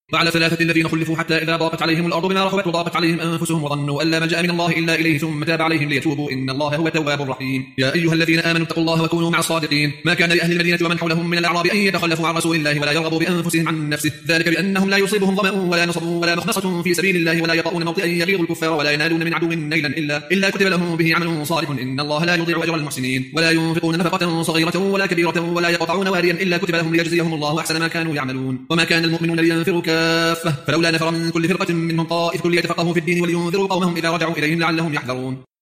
وعلى ثلاثة الذين خلفوا حتى إذا ضاقت عليهم الأرض بما رحبت وضاقت عليهم أنفسهم وظنوا أن لا ملجأ من الله إلا إليه ثم تاب عليهم ليتوبوا إن الله هو التواب الرحيم. يا أيها الذين آمنوا اتقوا الله وكونوا مع الصادقين. ما كان لأهل المدينة ومن حولهم من الأعراب أن يتخلفوا عن رسول الله ولا يرغبوا بأنفسهم عن نفسه، ذلك بأنهم لا يصيبهم ظمأ ولا نصب ولا مخمصة في سبيل الله ولا يطؤون موطئا يغيظ الكفار ولا ينالون من عدو نيلا إلا كتب لهم به عمل صالح إن الله لا يضيع أجر المحسنين. ولا ينفقون نفقة صغيرة ولا كبيرة ولا يقطعون واديا إلا كتب لهم ليجزيهم الله أحسن ما كانوا يعملون. وما كان المؤمنون لينفروا كافة فلولا نفر من كل فرقة منهم طائفة ليتفقهوا في الدين ولينذروا قومهم إذا رجعوا إليهم لعلهم يحذرون.